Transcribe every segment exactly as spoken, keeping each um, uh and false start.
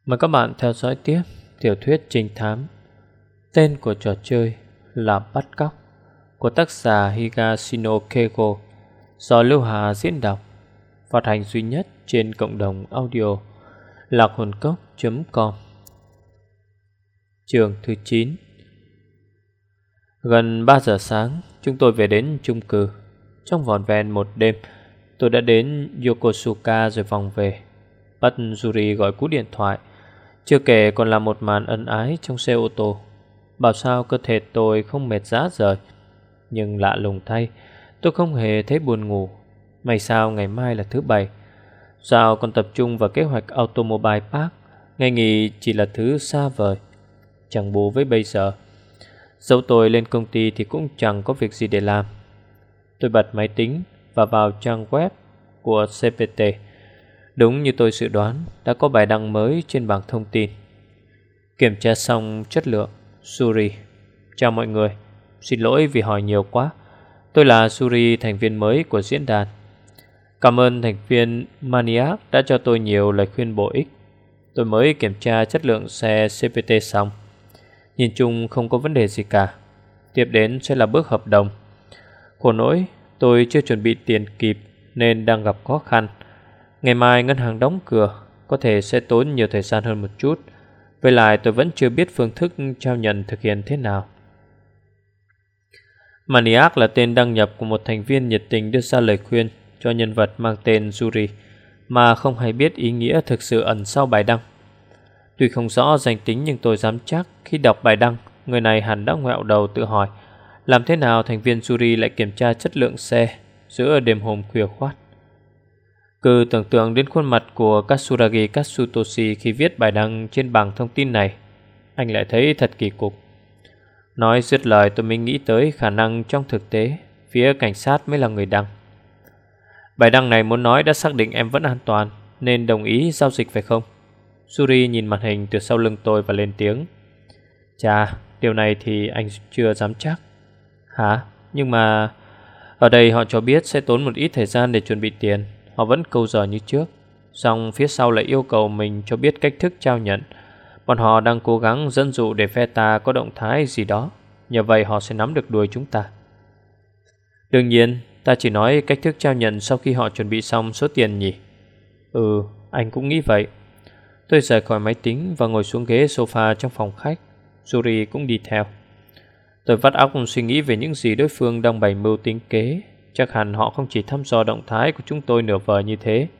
Mời các bạn theo dõi tiếp tiểu thuyết trinh thám tên của trò chơi là Bắt Cóc của tác giả Higashino Keigo do Lưu Hà diễn đọc, phát hành duy nhất trên cộng đồng audio lạc hồn cốc chấm com. Chương thứ chín. Gần ba giờ sáng, chúng tôi về đến chung cư. Trong vỏn vẹn một đêm, tôi đã đến Yokosuka rồi vòng về. Bắt Yuri gọi cú điện thoại. Chưa kể còn là một màn ân ái trong xe ô tô. Bảo sao cơ thể tôi không mệt rã rời. Nhưng lạ lùng thay, tôi không hề thấy buồn ngủ. May sao ngày mai là thứ bảy. Sao còn tập trung vào kế hoạch Automobile Park. Ngày nghỉ chỉ là thứ xa vời, chẳng bù với bây giờ. Dẫu tôi lên công ty thì cũng chẳng có việc gì để làm. Tôi bật máy tính và vào trang web của xê pê tê. Đúng như tôi dự đoán, đã có bài đăng mới trên bảng thông tin. Kiểm tra xong chất lượng. Yuri: chào mọi người, xin lỗi vì hỏi nhiều quá. Tôi là Yuri, thành viên mới của diễn đàn. Cảm ơn thành viên Maniac đã cho tôi nhiều lời khuyên bổ ích. Tôi mới kiểm tra chất lượng xe xê pê tê xong, nhìn chung không có vấn đề gì cả. Tiếp đến sẽ là bước hợp đồng. Khổ nỗi tôi chưa chuẩn bị tiền kịp nên đang gặp khó khăn. Ngày mai ngân hàng đóng cửa, có thể sẽ tốn nhiều thời gian hơn một chút. Với lại tôi vẫn chưa biết phương thức trao nhận thực hiện thế nào. Maniac là tên đăng nhập của một thành viên nhiệt tình đưa ra lời khuyên cho nhân vật mang tên Yuri, mà không hay biết ý nghĩa thực sự ẩn sau bài đăng. Tuy không rõ danh tính nhưng tôi dám chắc khi đọc bài đăng, người này hẳn đã ngoẹo đầu tự hỏi làm thế nào thành viên Yuri lại kiểm tra chất lượng xe giữa đêm hôm khuya khoắt. Cứ tưởng tượng đến khuôn mặt của Katsuragi Katsutoshi khi viết bài đăng trên bảng thông tin này, anh lại thấy thật kỳ cục. Nói dứt lời tôi mới nghĩ tới khả năng trong thực tế phía cảnh sát mới là người đăng. Bài đăng này muốn nói đã xác định em vẫn an toàn nên đồng ý giao dịch phải không? Yuri nhìn màn hình từ sau lưng tôi và lên tiếng. Chà, điều này thì anh chưa dám chắc. Hả? Nhưng mà ở đây họ cho biết sẽ tốn một ít thời gian để chuẩn bị tiền. Họ vẫn câu giờ như trước, song phía sau lại yêu cầu mình cho biết cách thức trao nhận. Bọn họ đang cố gắng dẫn dụ để phe ta có động thái gì đó, nhờ vậy họ sẽ nắm được đuôi chúng ta. Đương nhiên, ta chỉ nói cách thức trao nhận sau khi họ chuẩn bị xong số tiền nhỉ? Ừ, anh cũng nghĩ vậy. Tôi rời khỏi máy tính và ngồi xuống ghế sofa trong phòng khách. Yuri cũng đi theo. Tôi vắt óc suy nghĩ về những gì đối phương đang bày mưu tính kế. Chắc hẳn họ không chỉ thăm dò động thái của chúng tôi nửa vời như thế.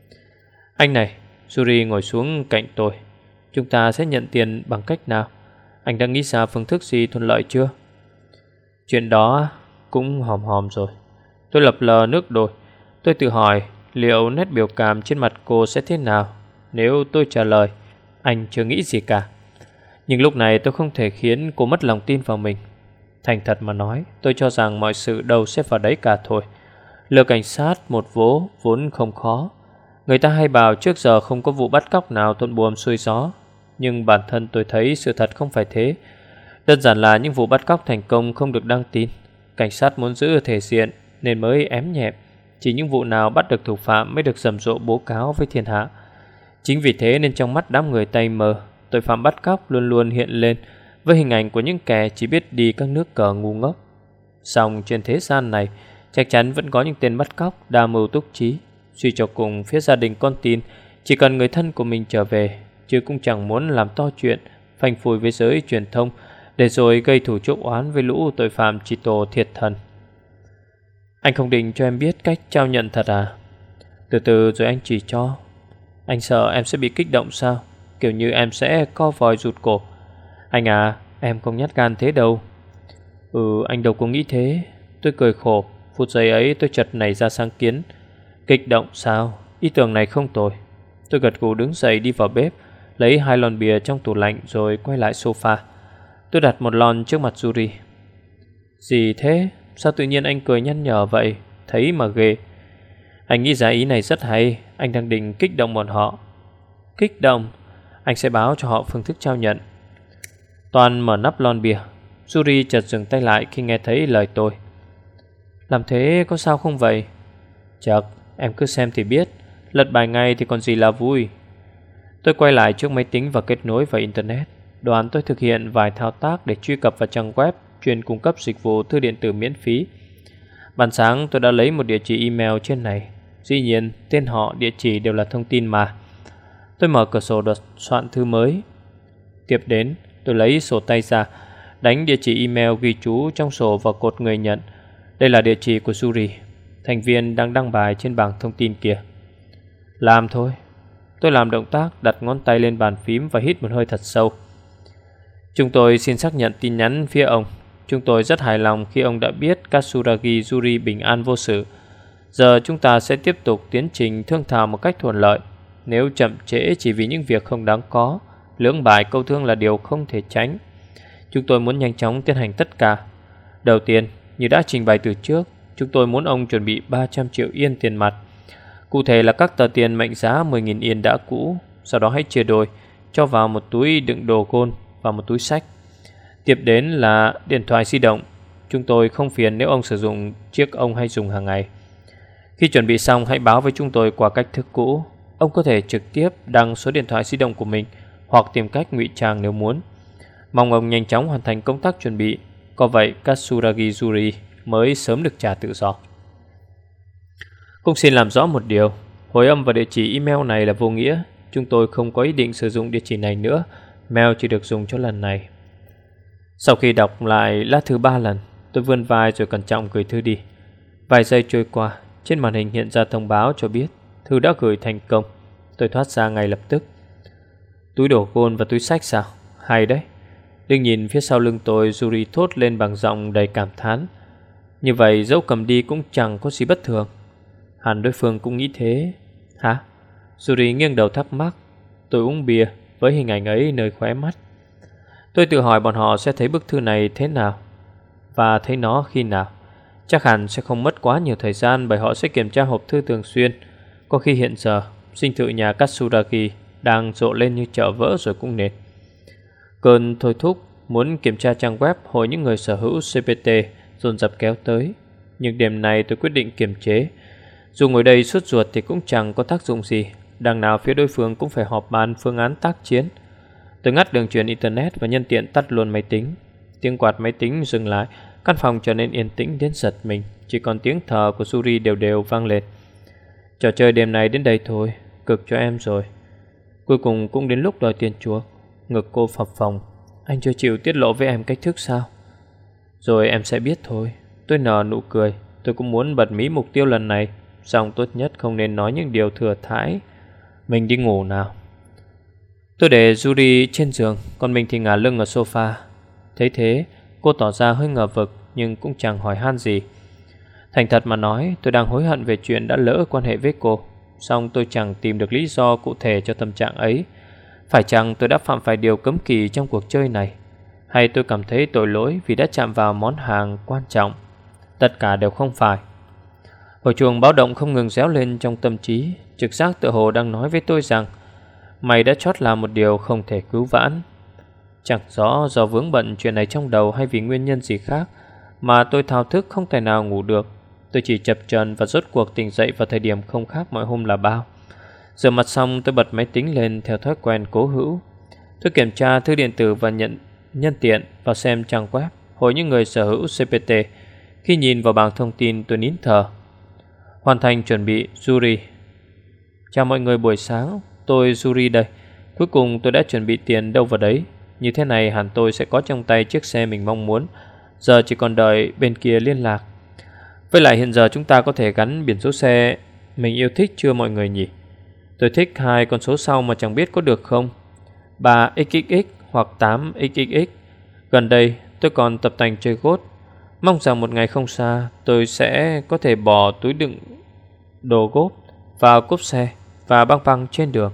Anh này, Yuri ngồi xuống cạnh tôi. Chúng ta sẽ nhận tiền bằng cách nào? Anh đã nghĩ ra phương thức gì thuận lợi chưa? Chuyện đó cũng hòm hòm rồi. Tôi lập lờ nước đôi. Tôi tự hỏi liệu nét biểu cảm trên mặt cô sẽ thế nào nếu tôi trả lời anh chưa nghĩ gì cả. Nhưng lúc này tôi không thể khiến cô mất lòng tin vào mình. Thành thật mà nói, tôi cho rằng mọi sự đâu sẽ vào đấy cả thôi. Lừa cảnh sát một vố vốn không khó. Người ta hay bảo trước giờ không có vụ bắt cóc nào thuận buồm xuôi gió. Nhưng bản thân tôi thấy sự thật không phải thế. Đơn giản là những vụ bắt cóc thành công không được đăng tin. Cảnh sát muốn giữ thể diện nên mới ém nhẹm. Chỉ những vụ nào bắt được thủ phạm mới được rầm rộ bố cáo với thiên hạ. Chính vì thế nên trong mắt đám người tay mờ, tội phạm bắt cóc luôn luôn hiện lên với hình ảnh của những kẻ chỉ biết đi các nước cờ ngu ngốc. Song trên thế gian này chắc chắn vẫn có những tên bắt cóc đa mưu túc trí. Suy cho cùng phía gia đình con tin chỉ cần người thân của mình trở về, chứ cũng chẳng muốn làm to chuyện phanh phui với giới truyền thông để rồi gây thù chuốc oán với lũ tội phạm chỉ tổ thiệt thần. Anh không định cho em biết cách trao nhận thật à? Từ từ rồi anh chỉ cho. Anh sợ em sẽ bị kích động sao? Kiểu như em sẽ co vòi rụt cổ. Anh à, em không nhát gan thế đâu. Ừ, anh đâu có nghĩ thế. Tôi cười khổ. Phút giây ấy tôi chợt nảy ra sáng kiến. Kích động sao? Ý tưởng này không tồi. Tôi gật gù đứng dậy đi vào bếp, lấy hai lon bia trong tủ lạnh rồi quay lại sofa. Tôi đặt một lon trước mặt Yuri. Gì thế? Sao tự nhiên anh cười nhăn nhở vậy? Thấy mà ghê. Anh nghĩ ra ý này rất hay. Anh đang định kích động bọn họ. Kích động? Anh sẽ báo cho họ phương thức trao nhận. Toàn mở nắp lon bia. Yuri chợt dừng tay lại khi nghe thấy lời tôi. Làm thế có sao không vậy? Chật, em cứ xem thì biết. Lật bài ngay thì còn gì là vui. Tôi quay lại trước máy tính và kết nối vào Internet. Đoạn tôi thực hiện vài thao tác để truy cập vào trang web chuyên cung cấp dịch vụ thư điện tử miễn phí. Ban sáng tôi đã lấy một địa chỉ email trên này. Dĩ nhiên tên họ, địa chỉ đều là thông tin mà. Tôi mở cửa sổ đột soạn thư mới. Tiếp đến tôi lấy sổ tay ra, đánh địa chỉ email ghi chú trong sổ vào cột người nhận. Đây là địa chỉ của Yuri, thành viên đang đăng bài trên bảng thông tin kia. Làm thôi. Tôi làm động tác đặt ngón tay lên bàn phím và hít một hơi thật sâu. Chúng tôi xin xác nhận tin nhắn phía ông. Chúng tôi rất hài lòng khi ông đã biết Katsuragi Yuri bình an vô sự. Giờ chúng ta sẽ tiếp tục tiến trình thương thảo một cách thuận lợi. Nếu chậm trễ chỉ vì những việc không đáng có, lưỡng bại câu thương là điều không thể tránh. Chúng tôi muốn nhanh chóng tiến hành tất cả. Đầu tiên, như đã trình bày từ trước, chúng tôi muốn ông chuẩn bị ba trăm triệu yên tiền mặt. Cụ thể là các tờ tiền mệnh giá mười nghìn yên đã cũ. Sau đó hãy chia đôi, cho vào một túi đựng đồ gôn và một túi sách. Tiếp đến là điện thoại di động. Chúng tôi không phiền nếu ông sử dụng chiếc ông hay dùng hàng ngày. Khi chuẩn bị xong hãy báo với chúng tôi qua cách thức cũ. Ông có thể trực tiếp đăng số điện thoại di động của mình hoặc tìm cách ngụy trang nếu muốn. Mong ông nhanh chóng hoàn thành công tác chuẩn bị. Có vậy Katsuragi Yuri mới sớm được trả tự do. Cũng xin làm rõ một điều. Hồi âm và địa chỉ email này là vô nghĩa. Chúng tôi không có ý định sử dụng địa chỉ này nữa. Mail chỉ được dùng cho lần này. Sau khi đọc lại lá thư ba lần, tôi vươn vai rồi cẩn trọng gửi thư đi. Vài giây trôi qua, trên màn hình hiện ra thông báo cho biết thư đã gửi thành công. Tôi thoát ra ngay lập tức. Túi đồ gôn và túi sách sao? Hay đấy. Đừng nhìn phía sau lưng tôi, Yuri thốt lên bằng giọng đầy cảm thán. Như vậy dẫu cầm đi cũng chẳng có gì bất thường. Hẳn đối phương cũng nghĩ thế. Hả? Yuri nghiêng đầu thắc mắc. Tôi uống bia với hình ảnh ấy nơi khóe mắt. Tôi tự hỏi bọn họ sẽ thấy bức thư này thế nào và thấy nó khi nào. Chắc hẳn sẽ không mất quá nhiều thời gian, bởi họ sẽ kiểm tra hộp thư thường xuyên. Có khi hiện giờ dinh thự nhà Katsuragi đang rộ lên như chợ vỡ rồi cũng nên. Cơn thôi thúc muốn kiểm tra trang web hội những người sở hữu xê pê tê dồn dập kéo tới. Nhưng đêm nay tôi quyết định kiềm chế. Dù ngồi đây suốt ruột thì cũng chẳng có tác dụng gì. Đằng nào phía đối phương cũng phải họp bàn phương án tác chiến. Tôi ngắt đường truyền internet và nhân tiện tắt luôn máy tính. Tiếng quạt máy tính dừng lại. Căn phòng trở nên yên tĩnh đến giật mình. Chỉ còn tiếng thở của Yuri đều đều vang lên. Trò chơi đêm nay đến đây thôi. Cực cho em rồi. Cuối cùng cũng đến lúc đòi tiền chuộc. Ngực cô phập phồng. Anh chưa chịu tiết lộ với em cách thức sao? Rồi em sẽ biết thôi. Tôi nở nụ cười. Tôi cũng muốn bật mí mục tiêu lần này. Song tốt nhất không nên nói những điều thừa thãi. Mình đi ngủ nào. Tôi để Yuri trên giường, còn mình thì ngả lưng ở sofa. Thấy thế, cô tỏ ra hơi ngờ vực, nhưng cũng chẳng hỏi han gì. Thành thật mà nói, tôi đang hối hận về chuyện đã lỡ quan hệ với cô. Song tôi chẳng tìm được lý do cụ thể cho tâm trạng ấy. Phải chăng tôi đã phạm phải điều cấm kỵ trong cuộc chơi này? Hay tôi cảm thấy tội lỗi vì đã chạm vào món hàng quan trọng? Tất cả đều không phải. Hồi chuông báo động không ngừng réo lên trong tâm trí. Trực giác tựa hồ đang nói với tôi rằng mày đã chót làm một điều không thể cứu vãn. Chẳng rõ do vướng bận chuyện này trong đầu hay vì nguyên nhân gì khác mà tôi thao thức không thể nào ngủ được. Tôi chỉ chập chờn và rốt cuộc tỉnh dậy vào thời điểm không khác mọi hôm là bao. Rửa mặt xong tôi bật máy tính lên theo thói quen cố hữu. Tôi kiểm tra thư điện tử và nhận nhân tiện vào xem trang web hội những người sở hữu xê pê tê. Khi nhìn vào bảng thông tin tôi nín thở. Hoàn thành chuẩn bị, Yuri. Chào mọi người buổi sáng, tôi Yuri đây. Cuối cùng tôi đã chuẩn bị tiền đâu vào đấy. Như thế này hẳn tôi sẽ có trong tay chiếc xe mình mong muốn. Giờ chỉ còn đợi bên kia liên lạc. Với lại hiện giờ chúng ta có thể gắn biển số xe mình yêu thích chưa mọi người nhỉ? Tôi thích hai con số sau mà chẳng biết có được không. ba x x x hoặc tám x x x. Gần đây tôi còn tập tành chơi golf. Mong rằng một ngày không xa tôi sẽ có thể bỏ túi đựng đồ golf vào cốp xe và băng băng trên đường.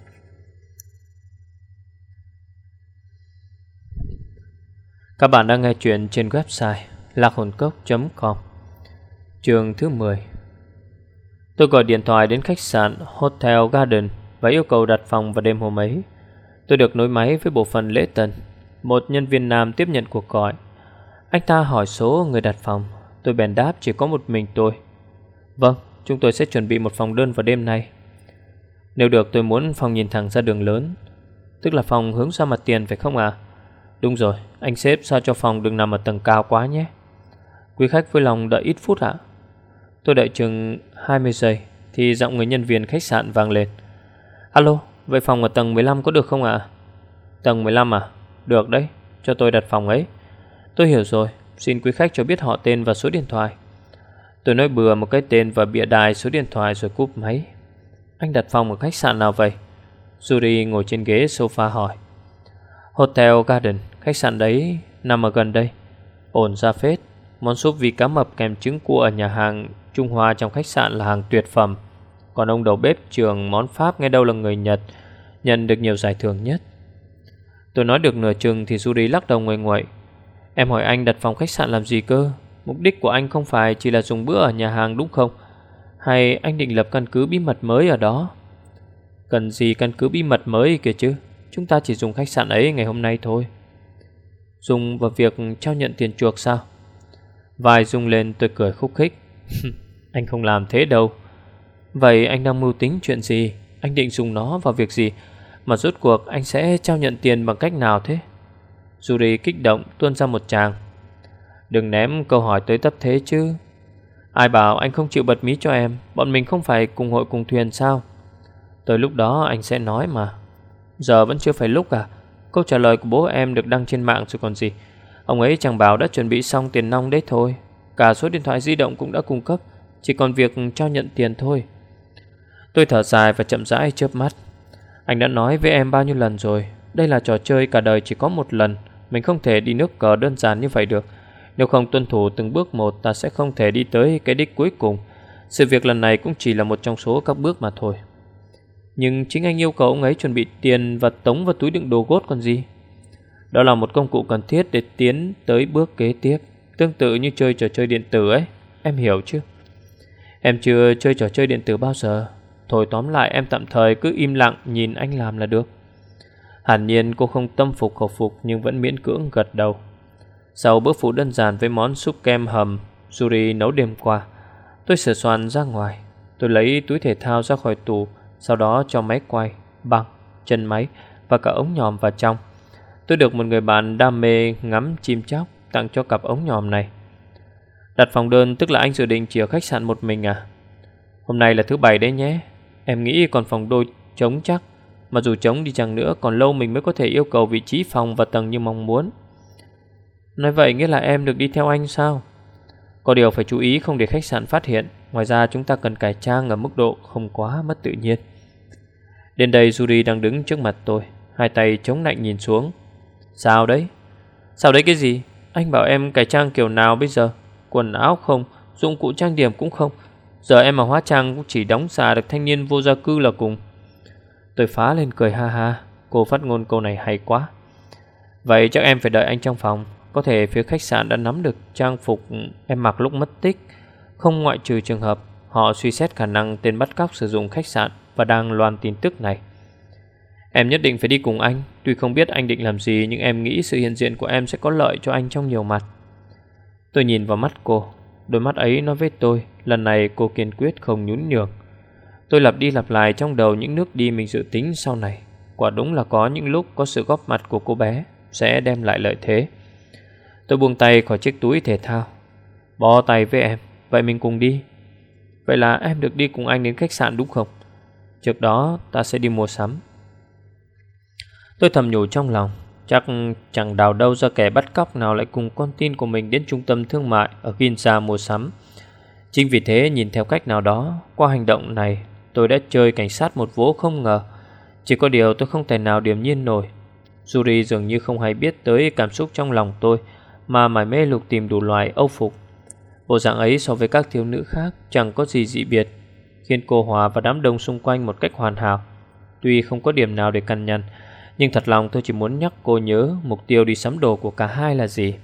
Các bạn đang nghe chuyện trên website lạc hồn cốc chấm com. Chương thứ mười. Tôi gọi điện thoại đến khách sạn Hotel Garden và yêu cầu đặt phòng vào đêm hôm ấy. Tôi được nối máy với bộ phận lễ tân. Một nhân viên nam tiếp nhận cuộc gọi. Anh ta hỏi số người đặt phòng. Tôi bèn đáp chỉ có một mình tôi. Vâng, chúng tôi sẽ chuẩn bị một phòng đơn vào đêm nay. Nếu được tôi muốn phòng nhìn thẳng ra đường lớn. Tức là phòng hướng ra mặt tiền phải không à? Đúng rồi, anh xếp sao cho phòng đừng nằm ở tầng cao quá nhé. Quý khách vui lòng đợi ít phút ạ. Tôi đợi chừng hai mươi giây thì giọng người nhân viên khách sạn vang lên. Alo, vậy phòng ở tầng mười lăm có được không ạ? Tầng mười lăm à? Được đấy, cho tôi đặt phòng ấy. Tôi hiểu rồi, xin quý khách cho biết họ tên và số điện thoại. Tôi nói bừa một cái tên và bịa đài số điện thoại rồi cúp máy. Anh đặt phòng ở khách sạn nào vậy? Yuri ngồi trên ghế sofa hỏi. Hotel Garden, khách sạn đấy nằm ở gần đây. Ổn ra phết. Món súp vịt cá mập kèm trứng cua ở nhà hàng Trung Hoa trong khách sạn là hàng tuyệt phẩm. Còn ông đầu bếp trường món Pháp nghe đâu là người Nhật, nhận được nhiều giải thưởng nhất. Tôi nói được nửa chừng thì Yuri lắc đầu nguậy nguậy. Em hỏi anh đặt phòng khách sạn làm gì cơ? Mục đích của anh không phải chỉ là dùng bữa ở nhà hàng đúng không? Hay anh định lập căn cứ bí mật mới ở đó? Cần gì căn cứ bí mật mới kìa chứ? Chúng ta chỉ dùng khách sạn ấy ngày hôm nay thôi. Dùng vào việc trao nhận tiền chuộc sao? Vai rung lên, tôi cười khúc khích. Anh không làm thế đâu. Vậy anh đang mưu tính chuyện gì? Anh định dùng nó vào việc gì? Mà rốt cuộc anh sẽ trao nhận tiền bằng cách nào thế? Yuri kích động tuôn ra một tràng. Đừng ném câu hỏi tới tấp thế chứ. Ai bảo anh không chịu bật mí cho em? Bọn mình không phải cùng hội cùng thuyền sao? Tới lúc đó anh sẽ nói mà. Giờ vẫn chưa phải lúc à? Câu trả lời của bố em được đăng trên mạng rồi còn gì. Ông ấy chẳng bảo đã chuẩn bị xong tiền nong đấy thôi. Cả số điện thoại di động cũng đã cung cấp. Chỉ còn việc trao nhận tiền thôi. Tôi thở dài và chậm rãi chớp mắt. Anh đã nói với em bao nhiêu lần rồi, đây là trò chơi cả đời chỉ có một lần. Mình không thể đi nước cờ đơn giản như vậy được. Nếu không tuân thủ từng bước một, ta sẽ không thể đi tới cái đích cuối cùng. Sự việc lần này cũng chỉ là một trong số các bước mà thôi. Nhưng chính anh yêu cầu ông ấy chuẩn bị tiền và tống vào túi đựng đồ gốt còn gì. Đó là một công cụ cần thiết để tiến tới bước kế tiếp. Tương tự như chơi trò chơi điện tử ấy. Em hiểu chứ? Em chưa chơi trò chơi điện tử bao giờ. Thôi tóm lại em tạm thời cứ im lặng nhìn anh làm là được. Hẳn nhiên cô không tâm phục khẩu phục nhưng vẫn miễn cưỡng gật đầu. Sau bữa phụ đơn giản với món súp kem hầm Yuri nấu đêm qua, tôi sửa soạn ra ngoài. Tôi lấy túi thể thao ra khỏi tủ, sau đó cho máy quay, băng, chân máy và cả ống nhòm vào trong. Tôi được một người bạn đam mê ngắm chim chóc tặng cho cặp ống nhòm này. Đặt phòng đơn tức là anh dự định chỉ ở khách sạn một mình à? Hôm nay là thứ bảy đấy nhé. Em nghĩ còn phòng đôi trống chắc. Mà dù trống đi chăng nữa còn lâu mình mới có thể yêu cầu vị trí phòng và tầng như mong muốn. Nói vậy nghĩa là em được đi theo anh sao? Có điều phải chú ý không để khách sạn phát hiện. Ngoài ra chúng ta cần cải trang ở mức độ không quá mất tự nhiên. Đến đây Yuri đang đứng trước mặt tôi, hai tay chống nạnh nhìn xuống. Sao đấy? Sao đấy cái gì? Anh bảo em cải trang kiểu nào bây giờ? Quần áo không, dụng cụ trang điểm cũng không. Giờ em mà hóa trang cũng chỉ đóng giả được thanh niên vô gia cư là cùng. Tôi phá lên cười ha ha. Cô phát ngôn câu này hay quá. Vậy chắc em phải đợi anh trong phòng. Có thể phía khách sạn đã nắm được trang phục em mặc lúc mất tích. Không ngoại trừ trường hợp họ suy xét khả năng tên bắt cóc sử dụng khách sạn và đang loan tin tức này. Em nhất định phải đi cùng anh. Tuy không biết anh định làm gì, nhưng em nghĩ sự hiện diện của em sẽ có lợi cho anh trong nhiều mặt. Tôi nhìn vào mắt cô. Đôi mắt ấy nói với tôi, lần này cô kiên quyết không nhún nhường. Tôi lặp đi lặp lại trong đầu những nước đi mình dự tính sau này. Quả đúng là có những lúc có sự góp mặt của cô bé sẽ đem lại lợi thế. Tôi buông tay khỏi chiếc túi thể thao. Bó tay với em. Vậy mình cùng đi. Vậy là em được đi cùng anh đến khách sạn đúng không? Trước đó ta sẽ đi mua sắm. Tôi thầm nhủ trong lòng, chắc chẳng đào đâu ra kẻ bắt cóc nào lại cùng con tin của mình đến trung tâm thương mại ở Ginza mua sắm. Chính vì thế nhìn theo cách nào đó, qua hành động này tôi đã chơi cảnh sát một vố không ngờ. Chỉ có điều tôi không thể nào điềm nhiên nổi. Yuri dường như không hay biết tới cảm xúc trong lòng tôi, mà mải mê lục tìm đủ loại âu phục. Bộ dạng ấy so với các thiếu nữ khác chẳng có gì dị biệt, khiến cô hòa vào đám đông xung quanh một cách hoàn hảo. Tuy không có điểm nào để căn nhằn, nhưng thật lòng tôi chỉ muốn nhắc cô nhớ mục tiêu đi sắm đồ của cả hai là gì.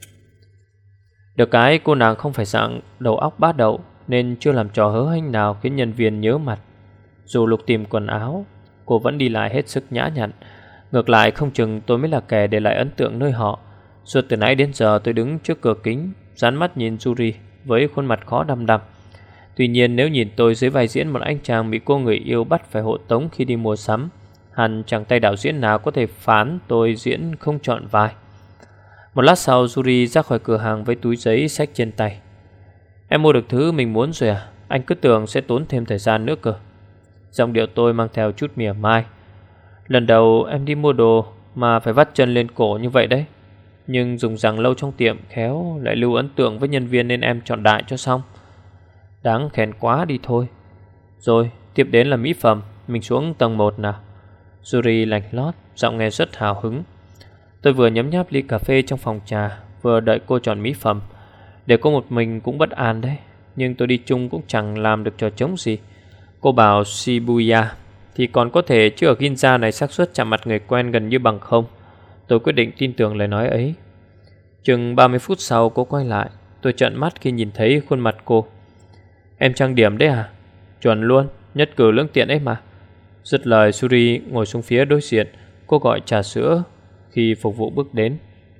Được cái cô nàng không phải dạng đầu óc bát đậu, nên chưa làm trò hớ hênh nào khiến nhân viên nhớ mặt. Dù lục tìm quần áo, cô vẫn đi lại hết sức nhã nhặn. Ngược lại không chừng tôi mới là kẻ để lại ấn tượng nơi họ. Suốt từ nãy đến giờ tôi đứng trước cửa kính, dán mắt nhìn Yuri với khuôn mặt khó đăm đăm. Tuy nhiên nếu nhìn tôi dưới vai diễn một anh chàng bị cô người yêu bắt phải hộ tống khi đi mua sắm, hẳn chẳng tay đạo diễn nào có thể phán tôi diễn không trọn vai. Một lát sau, Yuri ra khỏi cửa hàng với túi giấy xách trên tay. Em mua được thứ mình muốn rồi à? Anh cứ tưởng sẽ tốn thêm thời gian nữa cơ. Giọng điệu tôi mang theo chút mỉa mai. Lần đầu em đi mua đồ mà phải vắt chân lên cổ như vậy đấy. Nhưng dùng rằng lâu trong tiệm khéo lại lưu ấn tượng với nhân viên nên em chọn đại cho xong. Đáng khen quá đi thôi. Rồi, tiếp đến là mỹ phẩm. Mình xuống tầng một nào. Yuri lạnh lót, giọng nghe rất hào hứng. Tôi vừa nhấm nháp ly cà phê trong phòng trà, vừa đợi cô chọn mỹ phẩm. Để cô một mình cũng bất an đấy, nhưng tôi đi chung cũng chẳng làm được trò trống gì. Cô bảo Shibuya thì còn có thể, chứ ở Ginza này xác suất chạm mặt người quen gần như bằng không. Tôi quyết định tin tưởng lời nói ấy. Chừng ba mươi phút sau cô quay lại. Tôi trợn mắt khi nhìn thấy khuôn mặt cô. Em trang điểm đấy à? Chuẩn luôn, nhất cử lưỡng tiện ấy mà. Dứt lời, Suri ngồi xuống phía đối diện. Cô gọi trà sữa khi phục vụ bước đến.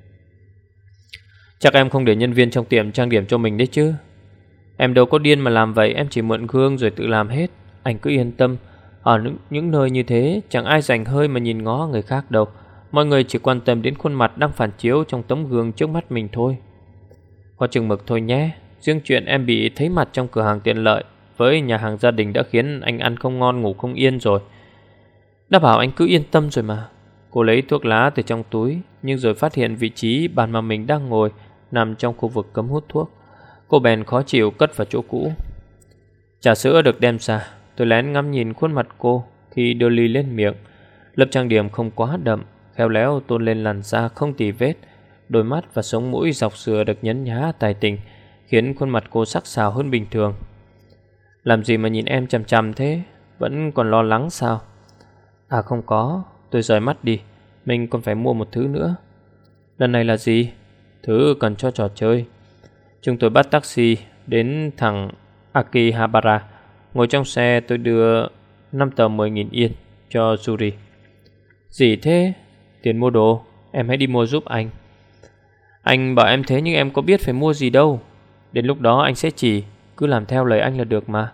Chắc em không để nhân viên trong tiệm trang điểm cho mình đấy chứ? Em đâu có điên mà làm vậy. Em chỉ mượn gương rồi tự làm hết. Anh cứ yên tâm. Ở những, những nơi như thế chẳng ai rảnh hơi mà nhìn ngó người khác đâu. Mọi người chỉ quan tâm đến khuôn mặt đang phản chiếu trong tấm gương trước mắt mình thôi. Có chừng mực thôi nhé. Riêng chuyện em bị thấy mặt trong cửa hàng tiện lợi với nhà hàng gia đình đã khiến anh ăn không ngon ngủ không yên rồi. Đã bảo anh cứ yên tâm rồi mà. Cô lấy thuốc lá từ trong túi, nhưng rồi phát hiện vị trí bàn mà mình đang ngồi nằm trong khu vực cấm hút thuốc. Cô bèn khó chịu cất vào chỗ cũ. Trà sữa được đem ra. Tôi lén ngắm nhìn khuôn mặt cô khi đưa ly lên miệng. Lớp trang điểm không quá đậm, khéo léo tôn lên làn da không tì vết. Đôi mắt và sống mũi dọc dừa được nhấn nhá tài tình, khiến khuôn mặt cô sắc sảo hơn bình thường. Làm gì mà nhìn em chằm chằm thế? Vẫn còn lo lắng sao? À không có. Tôi rời mắt đi. Mình còn phải mua một thứ nữa. Lần này là gì? Thứ cần cho trò chơi. Chúng tôi bắt taxi đến thẳng Akihabara. Ngồi trong xe tôi đưa năm tờ mười nghìn yên cho Yuri. Gì thế? Tiền mua đồ. Em hãy đi mua giúp anh. Anh bảo em thế nhưng em có biết phải mua gì đâu. Đến lúc đó anh sẽ chỉ. Cứ làm theo lời anh là được mà.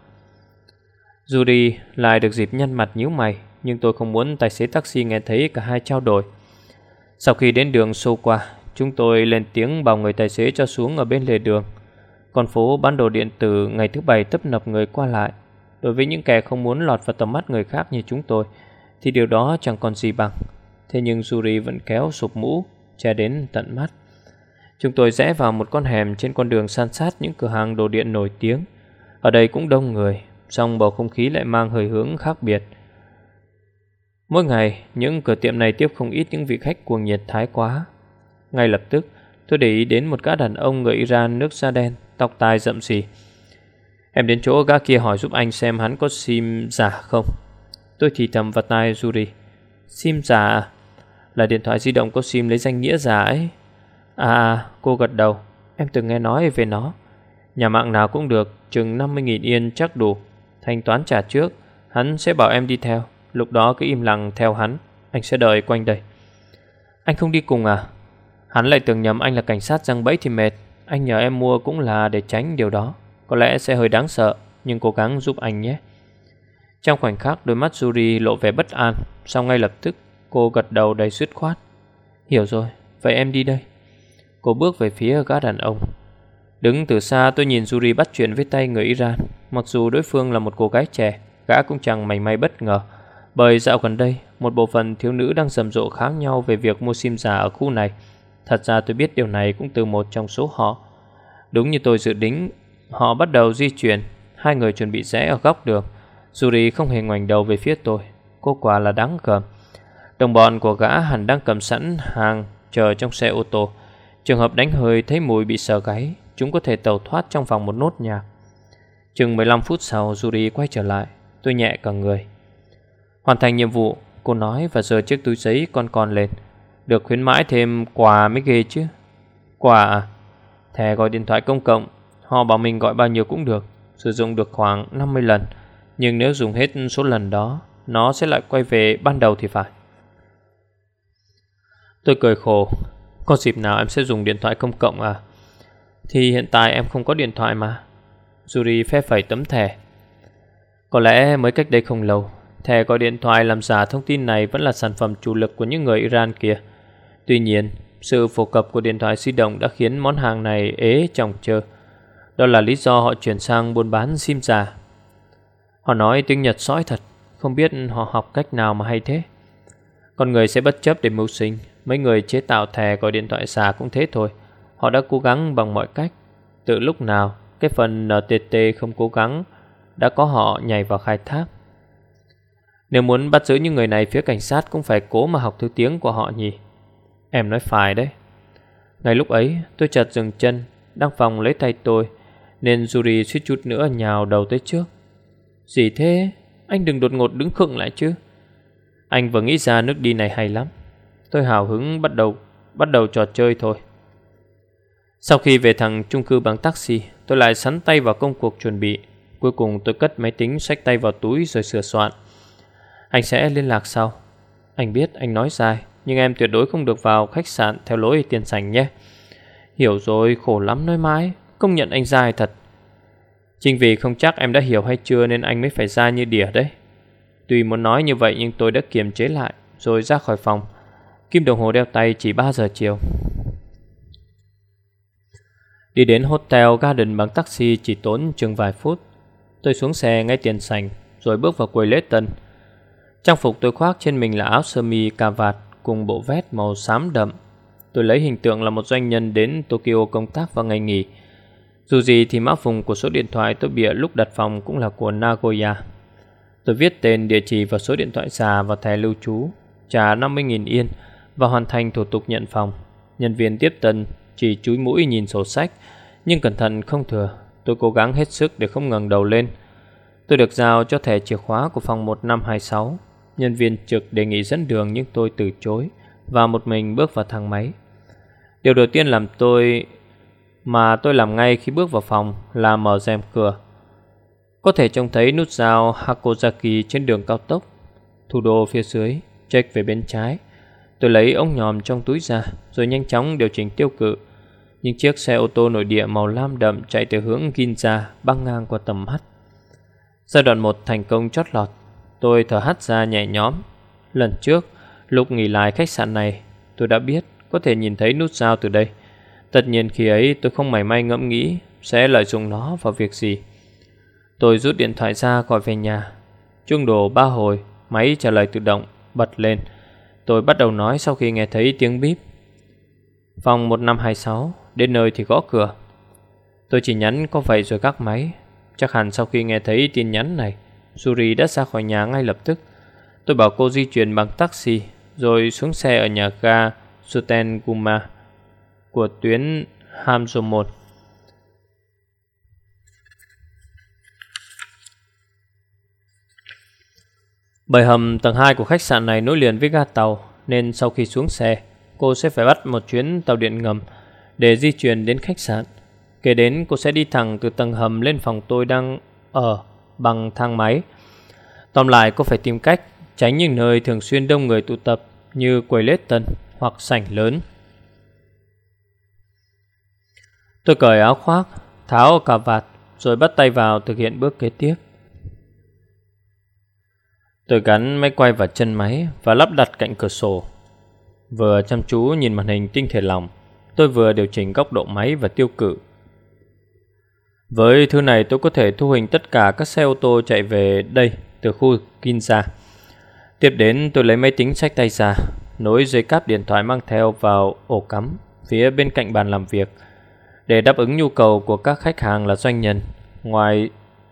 Yuri lại được dịp nhăn mặt nhíu mày, nhưng tôi không muốn tài xế taxi nghe thấy cả hai trao đổi. Sau khi đến đường Soka, chúng tôi lên tiếng bảo người tài xế cho xuống ở bên lề đường. Con phố bán đồ điện tử ngày thứ bảy tấp nập người qua lại. Đối với những kẻ không muốn lọt vào tầm mắt người khác như chúng tôi thì điều đó chẳng còn gì bằng. Thế nhưng Yuri vẫn kéo sụp mũ che đến tận mắt. Chúng tôi rẽ vào một con hẻm trên con đường san sát những cửa hàng đồ điện nổi tiếng. Ở đây cũng đông người, song bầu không khí lại mang hơi hướng khác biệt. Mỗi ngày, những cửa tiệm này tiếp không ít những vị khách cuồng nhiệt thái quá. Ngay lập tức, tôi để ý đến một gã đàn ông người Iran nước da đen, tóc tai rậm rì. Em đến chỗ gã kia hỏi giúp anh xem hắn có sim giả không. Tôi thì thầm vào tai Yuri. Sim giả à? Là điện thoại di động có sim lấy danh nghĩa giả ấy. À, cô gật đầu. Em từng nghe nói về nó. Nhà mạng nào cũng được, chừng năm mươi nghìn yên chắc đủ. Thanh toán trả trước, hắn sẽ bảo em đi theo. Lúc đó cứ im lặng theo hắn. Anh sẽ đợi quanh đây. Anh không đi cùng à? Hắn lại tưởng nhầm anh là cảnh sát giăng bẫy thì mệt. Anh nhờ em mua cũng là để tránh điều đó. Có lẽ sẽ hơi đáng sợ, nhưng cố gắng giúp anh nhé. Trong khoảnh khắc đôi mắt Yuri lộ vẻ bất an. Sau ngay lập tức cô gật đầu đầy dứt khoát. Hiểu rồi, vậy em đi đây. Cô bước về phía gã đàn ông. Đứng từ xa tôi nhìn Yuri bắt chuyện với tay người Iran. Mặc dù đối phương là một cô gái trẻ, gã cũng chẳng mảy may bất ngờ. Bởi dạo gần đây, một bộ phận thiếu nữ đang rầm rộ kháng nhau về việc mua sim giả ở khu này. Thật ra tôi biết điều này cũng từ một trong số họ. Đúng như tôi dự tính, họ bắt đầu di chuyển. Hai người chuẩn bị rẽ ở góc đường. Yuri không hề ngoảnh đầu về phía tôi. Cô quả là đáng gờm. Đồng bọn của gã hẳn đang cầm sẵn hàng chờ trong xe ô tô. Trường hợp đánh hơi thấy mùi bị sờ gáy, chúng có thể tẩu thoát trong vòng một nốt nhạc. Chừng mười lăm phút sau, Yuri quay trở lại. Tôi nhẹ cả người. Hoàn thành nhiệm vụ, cô nói và giơ chiếc túi giấy con con lên. Được khuyến mãi thêm quà mới ghê chứ. Quà à? Thẻ gọi điện thoại công cộng. Họ bảo mình gọi bao nhiêu cũng được, sử dụng được khoảng năm mươi lần. Nhưng nếu dùng hết số lần đó, nó sẽ lại quay về ban đầu thì phải. Tôi cười khổ. Có dịp nào em sẽ dùng điện thoại công cộng à? Thì hiện tại em không có điện thoại mà. Yuri phe phẩy tấm thẻ. Có lẽ mới cách đây không lâu, thẻ gọi điện thoại làm giả thông tin này vẫn là sản phẩm chủ lực của những người Iran kia. Tuy nhiên, sự phổ cập của điện thoại di động đã khiến món hàng này ế chồng chơ. Đó là lý do họ chuyển sang buôn bán sim giả. Họ nói tiếng Nhật sõi thật, không biết họ học cách nào mà hay thế. Con người sẽ bất chấp để mưu sinh. Mấy người chế tạo thẻ gọi điện thoại giả cũng thế thôi. Họ đã cố gắng bằng mọi cách. Từ lúc nào cái phần en tê tê không cố gắng, đã có họ nhảy vào khai thác. Nếu muốn bắt giữ những người này, phía cảnh sát cũng phải cố mà học thứ tiếng của họ nhỉ? Em nói phải đấy. Ngay lúc ấy tôi chợt dừng chân, đang vòng lấy tay tôi, nên Yuri suýt chút nữa nhào đầu tới trước. Gì thế? Anh đừng đột ngột đứng khựng lại chứ. Anh vừa nghĩ ra nước đi này hay lắm. Tôi hào hứng bắt đầu Bắt đầu trò chơi thôi. Sau khi về thẳng chung cư bằng taxi, tôi lại sắn tay vào công cuộc chuẩn bị. Cuối cùng tôi cất máy tính xách tay vào túi rồi sửa soạn. Anh sẽ liên lạc sau. Anh biết anh nói sai, nhưng em tuyệt đối không được vào khách sạn theo lối tiền sảnh nhé. Hiểu rồi, khổ lắm nói mãi. Công nhận anh dai thật. Chính vì không chắc em đã hiểu hay chưa nên anh mới phải ra như đỉa đấy. Tuy muốn nói như vậy nhưng tôi đã kiềm chế lại, rồi ra khỏi phòng. Kim đồng hồ đeo tay chỉ ba giờ chiều. Đi đến Hotel Garden bằng taxi chỉ tốn chừng vài phút. Tôi xuống xe ngay tiền sảnh, rồi bước vào quầy lễ tân. Trang phục tôi khoác trên mình là áo sơ mi cà vạt cùng bộ vest màu xám đậm. Tôi lấy hình tượng là một doanh nhân đến Tokyo công tác vào ngày nghỉ. Dù gì thì mã vùng của số điện thoại tôi bịa lúc đặt phòng cũng là của Nagoya. Tôi viết tên, địa chỉ và số điện thoại giả vào thẻ lưu trú, trả năm mươi nghìn yên và hoàn thành thủ tục nhận phòng. Nhân viên tiếp tân chỉ chúi mũi nhìn sổ sách, nhưng cẩn thận không thừa. Tôi cố gắng hết sức để không ngẩng đầu lên. Tôi được giao cho thẻ chìa khóa của phòng một năm hai sáu. Nhân viên trực đề nghị dẫn đường nhưng tôi từ chối và một mình bước vào thang máy. Điều đầu tiên làm tôi mà tôi làm ngay khi bước vào phòng là mở rèm cửa. Có thể trông thấy nút giao Hakozaki trên đường cao tốc. Thủ đô phía dưới, check về bên trái. Tôi lấy ống nhòm trong túi ra, rồi nhanh chóng điều chỉnh tiêu cự. Những chiếc xe ô tô nội địa màu lam đậm chạy từ hướng Ginza băng ngang qua tầm mắt. Giai đoạn một thành công chót lọt. Tôi thở hắt ra nhẹ nhõm. Lần trước, lúc nghỉ lại khách sạn này, tôi đã biết có thể nhìn thấy nút giao từ đây. Tất nhiên khi ấy tôi không mảy may ngẫm nghĩ sẽ lợi dụng nó vào việc gì. Tôi rút điện thoại ra gọi về nhà. Chuông đổ ba hồi, máy trả lời tự động bật lên. Tôi bắt đầu nói sau khi nghe thấy tiếng bíp. Phòng một năm hai sáu, đến nơi thì gõ cửa. Tôi chỉ nhắn có vậy rồi gác máy. Chắc hẳn sau khi nghe thấy tin nhắn này, Yuri đã ra khỏi nhà ngay lập tức. Tôi bảo cô di chuyển bằng taxi, rồi xuống xe ở nhà ga Sutenguma của tuyến Hamzo một. Bởi hầm tầng hai của khách sạn này nối liền với ga tàu, nên sau khi xuống xe, cô sẽ phải bắt một chuyến tàu điện ngầm để di chuyển đến khách sạn. Kế đến cô sẽ đi thẳng từ tầng hầm lên phòng tôi đang ở bằng thang máy. Tóm lại cô phải tìm cách tránh những nơi thường xuyên đông người tụ tập như quầy lễ tân hoặc sảnh lớn. Tôi cởi áo khoác, tháo cà vạt, rồi bắt tay vào thực hiện bước kế tiếp. Tôi gắn máy quay vào chân máy và lắp đặt cạnh cửa sổ. Vừa chăm chú nhìn màn hình tinh thể lỏng, tôi vừa điều chỉnh góc độ máy và tiêu cự. Với thứ này tôi có thể thu hình tất cả các xe ô tô chạy về đây từ khu Ginza. Tiếp đến tôi lấy máy tính xách tay ra, nối dây cáp điện thoại mang theo vào ổ cắm phía bên cạnh bàn làm việc. Để đáp ứng nhu cầu của các khách hàng là doanh nhân, ngoài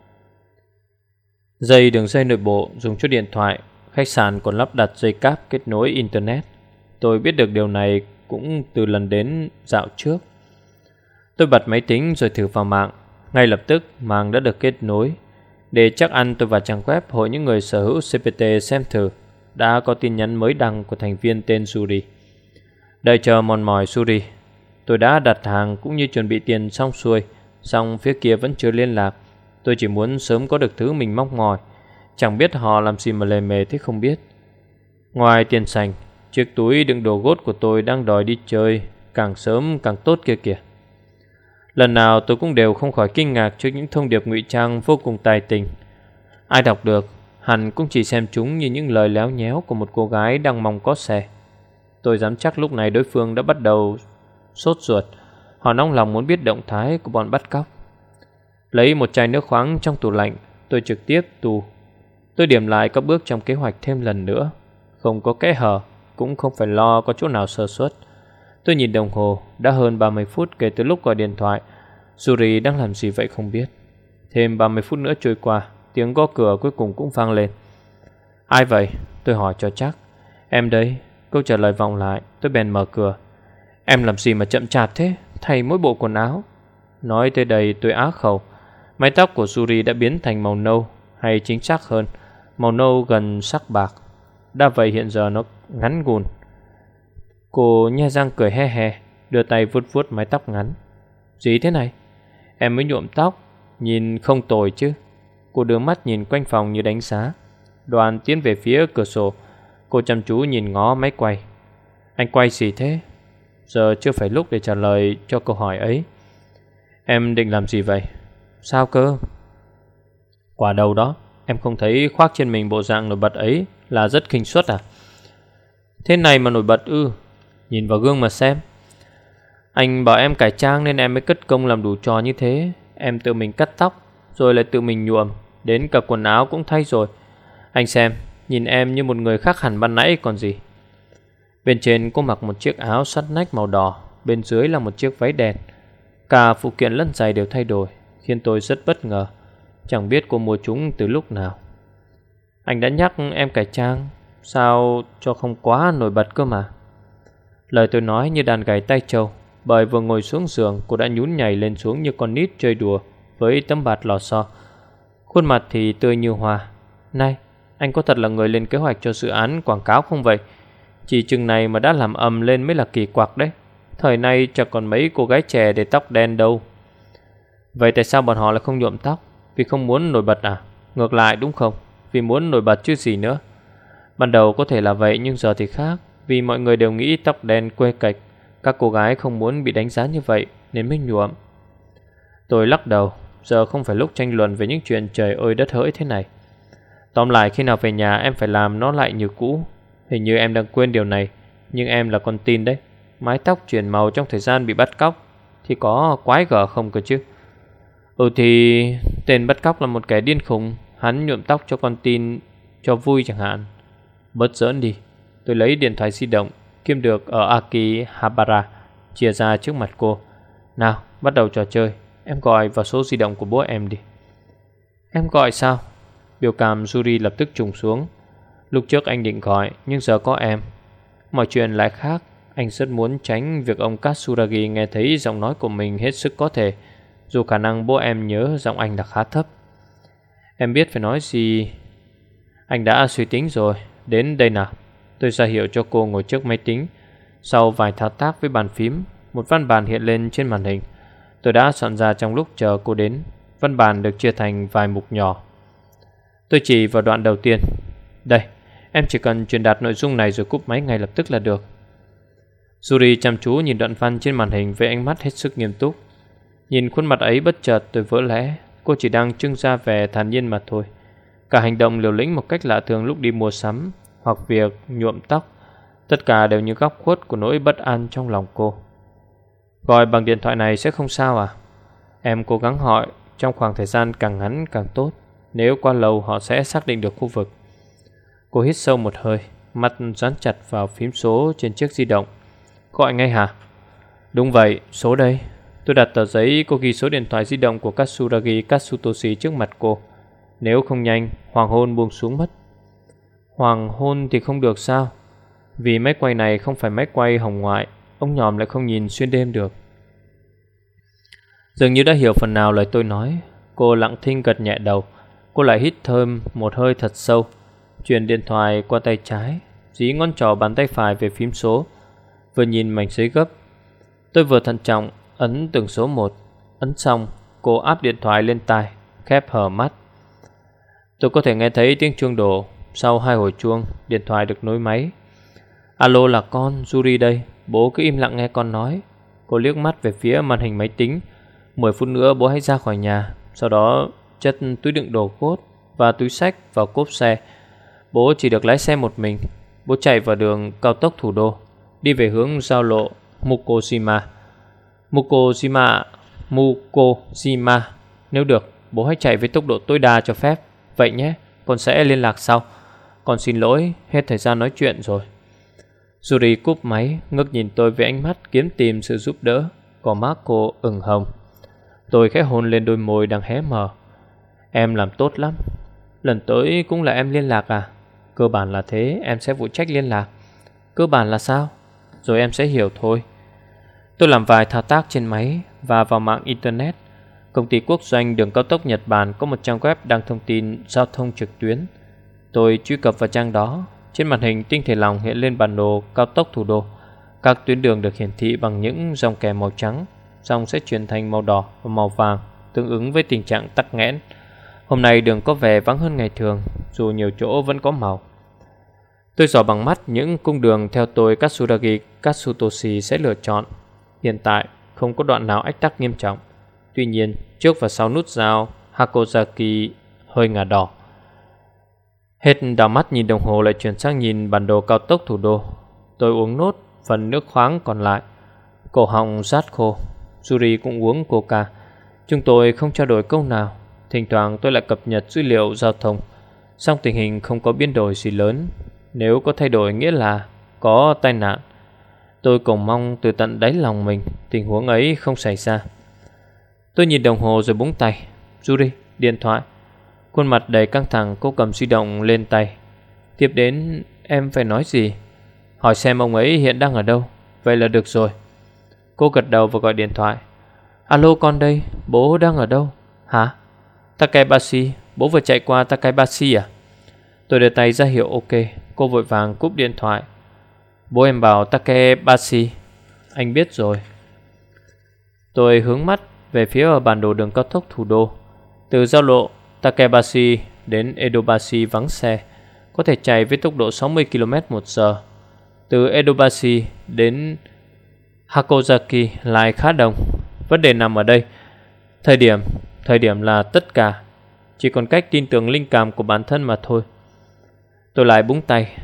dây đường dây nội bộ dùng cho điện thoại, khách sạn còn lắp đặt dây cáp kết nối Internet. Tôi biết được điều này cũng từ lần đến dạo trước. Tôi bật máy tính rồi thử vào mạng. Ngay lập tức mạng đã được kết nối. Để chắc ăn, tôi vào trang web hội những người sở hữu xê pê tê xem thử. Đã có tin nhắn mới đăng của thành viên tên Yuri. Đợi chờ mòn mỏi Yuri. Tôi đã đặt hàng cũng như chuẩn bị tiền xong xuôi, song phía kia vẫn chưa liên lạc. Tôi chỉ muốn sớm có được thứ mình mong mỏi. Chẳng biết họ làm gì mà lề mề thế không biết. Ngoài tiền sành, chiếc túi đựng đồ gốt của tôi đang đòi đi chơi càng sớm càng tốt kia kìa. Lần nào tôi cũng đều không khỏi kinh ngạc trước những thông điệp ngụy trang vô cùng tài tình. Ai đọc được hẳn cũng chỉ xem chúng như những lời léo nhéo của một cô gái đang mong có xe. Tôi dám chắc lúc này đối phương đã bắt đầu sốt ruột. Họ nóng lòng muốn biết động thái của bọn bắt cóc. Lấy một chai nước khoáng trong tủ lạnh, tôi trực tiếp tù. Tôi điểm lại các bước trong kế hoạch thêm lần nữa. Không có kẽ hở, cũng không phải lo có chỗ nào sơ suất. Tôi nhìn đồng hồ, đã hơn ba mươi phút kể từ lúc gọi điện thoại. Yuri đang làm gì vậy không biết. Thêm ba mươi phút nữa trôi qua, tiếng gõ cửa cuối cùng cũng vang lên. Ai vậy? Tôi hỏi cho chắc. Em đấy. Câu trả lời vọng lại. Tôi bèn mở cửa. Em làm gì mà chậm chạp thế? Thay mỗi bộ quần áo. Nói tới đây tôi á khẩu. Mái tóc của Yuri đã biến thành màu nâu, hay chính xác hơn, màu nâu gần sắc bạc. Đã vậy hiện giờ nó ngắn gùn. Cô nhe răng cười he he, đưa tay vuốt vuốt mái tóc ngắn. Gì thế này? Em mới nhuộm tóc, nhìn không tồi chứ. Cô đưa mắt nhìn quanh phòng như đánh giá. Đoàn tiến về phía cửa sổ. Cô chăm chú nhìn ngó máy quay. Anh quay gì thế? Giờ chưa phải lúc để trả lời cho câu hỏi ấy. Em định làm gì vậy? Sao cơ? Quả đầu đó, em không thấy khoác trên mình bộ dạng nổi bật ấy là rất khinh suất à? Thế này mà nổi bật ư? Nhìn vào gương mà xem. Anh bảo em cải trang nên em mới cất công làm đủ trò như thế. Em tự mình cắt tóc, rồi lại tự mình nhuộm, đến cả quần áo cũng thay rồi. Anh xem, nhìn em như một người khác hẳn ban nãy còn gì. Bên trên cô mặc một chiếc áo sắt nách màu đỏ, bên dưới là một chiếc váy đen. Cả phụ kiện lẫn giày đều thay đổi, khiến tôi rất bất ngờ. Chẳng biết cô mua chúng từ lúc nào. Anh đã nhắc em cải trang, sao cho không quá nổi bật cơ mà. Lời tôi nói như đàn gảy tay trâu, bởi vừa ngồi xuống giường cô đã nhún nhảy lên xuống như con nít chơi đùa với tấm bạt lò xo. Khuôn mặt thì tươi như hoa. Này, anh có thật là người lên kế hoạch cho dự án quảng cáo không vậy? Chỉ chừng này mà đã làm ầm lên mới là kỳ quặc đấy. Thời nay chẳng còn mấy cô gái trẻ để tóc đen đâu. Vậy tại sao bọn họ lại không nhuộm tóc? Vì không muốn nổi bật à? Ngược lại đúng không? Vì muốn nổi bật chứ gì nữa. Ban đầu có thể là vậy nhưng giờ thì khác. Vì mọi người đều nghĩ tóc đen quê cạch. Các cô gái không muốn bị đánh giá như vậy nên mới nhuộm. Tôi lắc đầu. Giờ không phải lúc tranh luận về những chuyện trời ơi đất hỡi thế này. Tóm lại khi nào về nhà em phải làm nó lại như cũ. Hình như em đang quên điều này. Nhưng em là con tin đấy. Mái tóc chuyển màu trong thời gian bị bắt cóc thì có quái gở không cơ chứ? Ừ thì tên bắt cóc là một kẻ điên khùng. Hắn nhuộm tóc cho con tin cho vui chẳng hạn. Bớt giỡn đi. Tôi lấy điện thoại di động kiếm được ở Akihabara, chia ra trước mặt cô. Nào bắt đầu trò chơi. Em gọi vào số di động của bố em đi. Em gọi sao? Biểu cảm Yuri lập tức trùng xuống. Lúc trước anh định gọi nhưng giờ có em. Mọi chuyện lại khác. Anh rất muốn tránh việc ông Katsuragi nghe thấy giọng nói của mình hết sức có thể, dù khả năng bố em nhớ giọng anh là khá thấp. Em biết phải nói gì. Anh đã suy tính rồi. Đến đây nào. Tôi ra hiệu cho cô ngồi trước máy tính. Sau vài thao tác với bàn phím, một văn bản hiện lên trên màn hình. Tôi đã soạn ra trong lúc chờ cô đến. Văn bản được chia thành vài mục nhỏ. Tôi chỉ vào đoạn đầu tiên. Đây, em chỉ cần truyền đạt nội dung này rồi cúp máy ngay lập tức là được. Yuri chăm chú nhìn đoạn văn trên màn hình với ánh mắt hết sức nghiêm túc. Nhìn khuôn mặt ấy bất chợt tôi vỡ lẽ. Cô chỉ đang trưng ra vẻ thản nhiên mà thôi. Cả hành động liều lĩnh một cách lạ thường lúc đi mua sắm, hoặc việc nhuộm tóc, tất cả đều như góc khuất của nỗi bất an trong lòng cô. Gọi bằng điện thoại này sẽ không sao à? Em cố gắng hỏi. Trong khoảng thời gian càng ngắn càng tốt. Nếu quá lâu họ sẽ xác định được khu vực. Cô hít sâu một hơi, mắt dán chặt vào phím số trên chiếc di động. Gọi ngay hả? Đúng vậy, số đây. Tôi đặt tờ giấy cô ghi số điện thoại di động của Katsuragi Katsutoshi trước mặt cô. Nếu không nhanh, hoàng hôn buông xuống mất. Hoàng hôn thì không được sao? Vì máy quay này không phải máy quay hồng ngoại, ông nhòm lại không nhìn xuyên đêm được. Dường như đã hiểu phần nào lời tôi nói. Cô lặng thinh gật nhẹ đầu. Cô lại hít thơm một hơi thật sâu, chuyển điện thoại qua tay trái, dí ngón trỏ bàn tay phải về phím số, vừa nhìn mảnh giấy gấp. Tôi vừa thận trọng ấn từng số một. Ấn xong, cô áp điện thoại lên tai, khép hờ mắt. Tôi có thể nghe thấy tiếng chuông đổ. Sau hai hồi chuông, điện thoại được nối máy. Alo, là con, Yuri đây. Bố cứ im lặng nghe con nói. Cô liếc mắt về phía màn hình máy tính. Mười phút nữa bố hãy ra khỏi nhà. Sau đó chất túi đựng đồ cốt và túi xách vào cốp xe. Bố chỉ được lái xe một mình. Bố chạy vào đường cao tốc thủ đô, đi về hướng giao lộ Mukoshima. Mukoshima Mukoshima Nếu được, bố hãy chạy với tốc độ tối đa cho phép. Vậy nhé, con sẽ liên lạc sau. Con xin lỗi, hết thời gian nói chuyện rồi. Yuri cúp máy, ngước nhìn tôi với ánh mắt kiếm tìm sự giúp đỡ. Có má cô ửng hồng. Tôi khẽ hôn lên đôi môi đang hé mở. Em làm tốt lắm. Lần tới cũng là em liên lạc à? Cơ bản là thế, em sẽ phụ trách liên lạc. Cơ bản là sao? Rồi em sẽ hiểu thôi. Tôi làm vài thao tác trên máy và vào mạng internet. Công ty quốc doanh đường cao tốc Nhật Bản có một trang web đăng thông tin giao thông trực tuyến. Tôi truy cập vào trang đó. Trên màn hình tinh thể lỏng hiện lên bản đồ cao tốc thủ đô. Các tuyến đường được hiển thị bằng những dòng kẻ màu trắng. Dòng sẽ chuyển thành màu đỏ và màu vàng, tương ứng với tình trạng tắc nghẽn. Hôm nay đường có vẻ vắng hơn ngày thường, dù nhiều chỗ vẫn có màu. Tôi dò bằng mắt những cung đường theo tôi Katsuragi Katsutoshi sẽ lựa chọn. Hiện tại không có đoạn nào ách tắc nghiêm trọng. Tuy nhiên, trước và sau nút giao Hakozaki hơi ngả đỏ. Hết đảo mắt nhìn đồng hồ lại chuyển sang nhìn bản đồ cao tốc thủ đô. Tôi uống nốt phần nước khoáng còn lại. Cổ họng rát khô. Yuri cũng uống coca. Chúng tôi không trao đổi câu nào. Thỉnh thoảng tôi lại cập nhật dữ liệu giao thông. Song tình hình không có biến đổi gì lớn. Nếu có thay đổi nghĩa là có tai nạn. Tôi cầu mong từ tận đáy lòng mình tình huống ấy không xảy ra. Tôi nhìn đồng hồ rồi búng tay. Yuri, điện thoại. Khuôn mặt đầy căng thẳng, cô cầm di động lên tay. Tiếp đến em phải nói gì? Hỏi xem ông ấy hiện đang ở đâu. Vậy là được rồi. Cô gật đầu và gọi điện thoại. Alo, con đây, bố đang ở đâu? Hả? Takebashi, bố vừa chạy qua Takebashi à? Tôi đưa tay ra hiệu ok. Cô vội vàng cúp điện thoại. Bố em bảo Takebashi. Anh biết rồi. Tôi hướng mắt về phía ở bản đồ đường cao tốc thủ đô. Từ giao lộ Takebashi đến Edobashi vắng xe, có thể chạy với tốc độ sáu mươi ki lô mét một giờ. Từ Edobashi đến Hakozaki lại khá đông. Vấn đề nằm ở đây. Thời điểm Thời điểm là tất cả. Chỉ còn cách tin tưởng linh cảm của bản thân mà thôi. Tôi lại búng tay.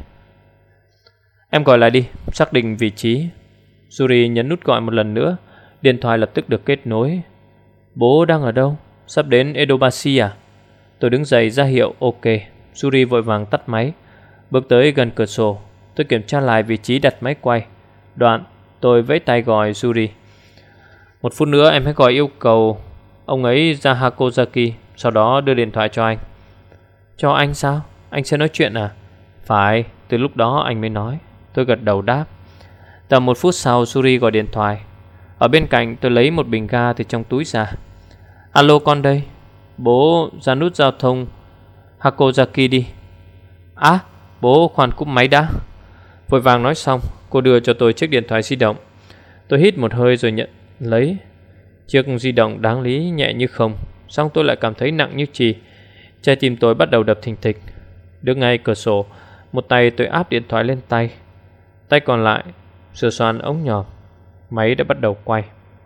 Em gọi lại đi, xác định vị trí. Yuri nhấn nút gọi một lần nữa. Điện thoại lập tức được kết nối. Bố đang ở đâu? Sắp đến Edobashi à? Tôi đứng dậy ra hiệu ok. Yuri vội vàng tắt máy. Bước tới gần cửa sổ. Tôi kiểm tra lại vị trí đặt máy quay. Đoạn tôi vẫy tay gọi Yuri. Một phút nữa em hãy gọi yêu cầu ông ấy ra Hakozaki. Sau đó đưa điện thoại cho anh. Cho anh sao? Anh sẽ nói chuyện à? Phải, từ lúc đó anh mới nói. Tôi gật đầu đáp. Tầm một phút sau Yuri gọi điện thoại. Ở bên cạnh tôi lấy một bình ga từ trong túi ra. Alo, con đây. Bố ra nút giao thông Hakozaki đi. À, bố khoan cúp máy đã. Vội vàng nói xong, cô đưa cho tôi chiếc điện thoại di động. Tôi hít một hơi rồi nhận lấy. Chiếc di động đáng lý nhẹ như không, song tôi lại cảm thấy nặng như chì. Trái tim tôi bắt đầu đập thình thịch. Đứng ngay cửa sổ, một tay tôi áp điện thoại lên tay, tay còn lại sửa soạn ống nhòm. Máy đã bắt đầu quay.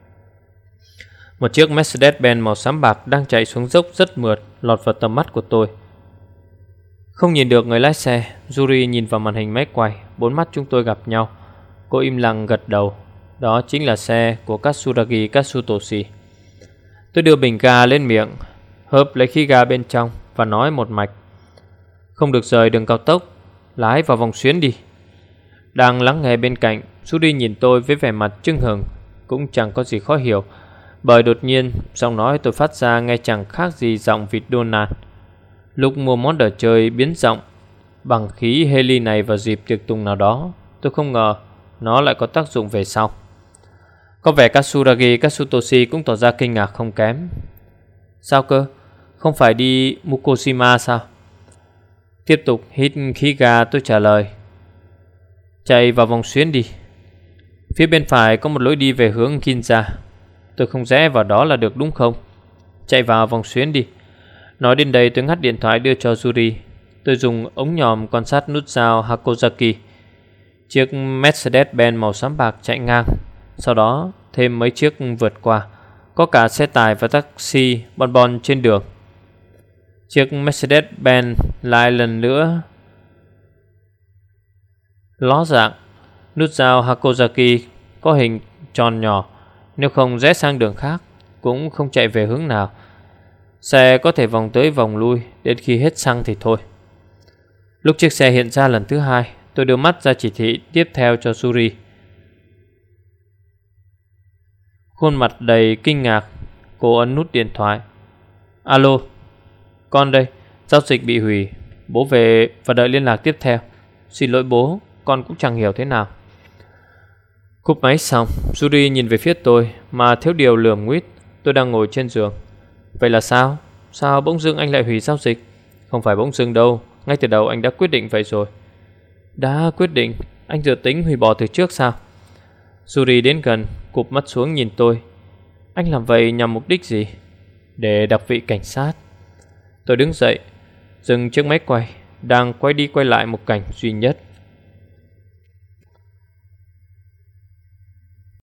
Một chiếc Mercedes-Benz màu xám bạc đang chạy xuống dốc rất mượt lọt vào tầm mắt của tôi. Không nhìn được người lái xe, Yuri nhìn vào màn hình máy quay. Bốn mắt chúng tôi gặp nhau. Cô im lặng gật đầu. Đó chính là xe của Katsuragi Katsutoshi. Tôi đưa bình ga lên miệng, hớp lấy khí ga bên trong và nói một mạch. Không được rời đường cao tốc, lái vào vòng xuyến đi. Đang lắng nghe bên cạnh, Yuri nhìn tôi với vẻ mặt chưng hửng. Cũng chẳng có gì khó hiểu, bởi đột nhiên giọng nói tôi phát ra nghe chẳng khác gì giọng vịt Donald. Lúc mua món đồ chơi biến giọng bằng khí heli này vào dịp tiệc tùng nào đó, tôi không ngờ nó lại có tác dụng về sau. Có vẻ Katsuragi Katsutoshi cũng tỏ ra kinh ngạc không kém. Sao cơ? Không phải đi Mukoshima sao? Tiếp tục hít khí ga, tôi trả lời. Chạy vào vòng xuyến đi. Phía bên phải có một lối đi về hướng Ginza. Tôi không rẽ vào đó là được đúng không? Chạy vào vòng xuyến đi. Nói đến đây tôi ngắt điện thoại đưa cho Yuri. Tôi dùng ống nhòm quan sát nút giao Hakozaki. Chiếc Mercedes-Benz màu xám bạc chạy ngang. Sau đó thêm mấy chiếc vượt qua. có cả xe tải và taxi bon bon trên đường. Chiếc Mercedes-Benz lại lần nữa ló dạng. Nút giao Hakozaki có hình tròn nhỏ, nếu không rẽ sang đường khác cũng không chạy về hướng nào. Xe có thể vòng tới vòng lui đến khi hết xăng thì thôi. Lúc chiếc xe hiện ra lần thứ hai, tôi đưa mắt ra chỉ thị tiếp theo cho Suri. Khuôn mặt đầy kinh ngạc, cô ấn nút điện thoại. Alo, con đây, giao dịch bị hủy. Bố về và đợi liên lạc tiếp theo. Xin lỗi bố, con cũng chẳng hiểu thế nào. Cúp máy xong, Suri nhìn về phía tôi mà thiếu điều lườm nguýt. Tôi đang ngồi trên giường. Vậy là sao? Sao bỗng dưng anh lại hủy giao dịch? Không phải bỗng dưng đâu, ngay từ đầu anh đã quyết định vậy rồi. Đã quyết định? Anh dự tính hủy bỏ từ trước sao? Suri đến gần, cụp mắt xuống nhìn tôi. Anh làm vậy nhằm mục đích gì? Để đặc vị cảnh sát. Tôi đứng dậy, dừng chiếc máy quay, đang quay đi quay lại một cảnh duy nhất.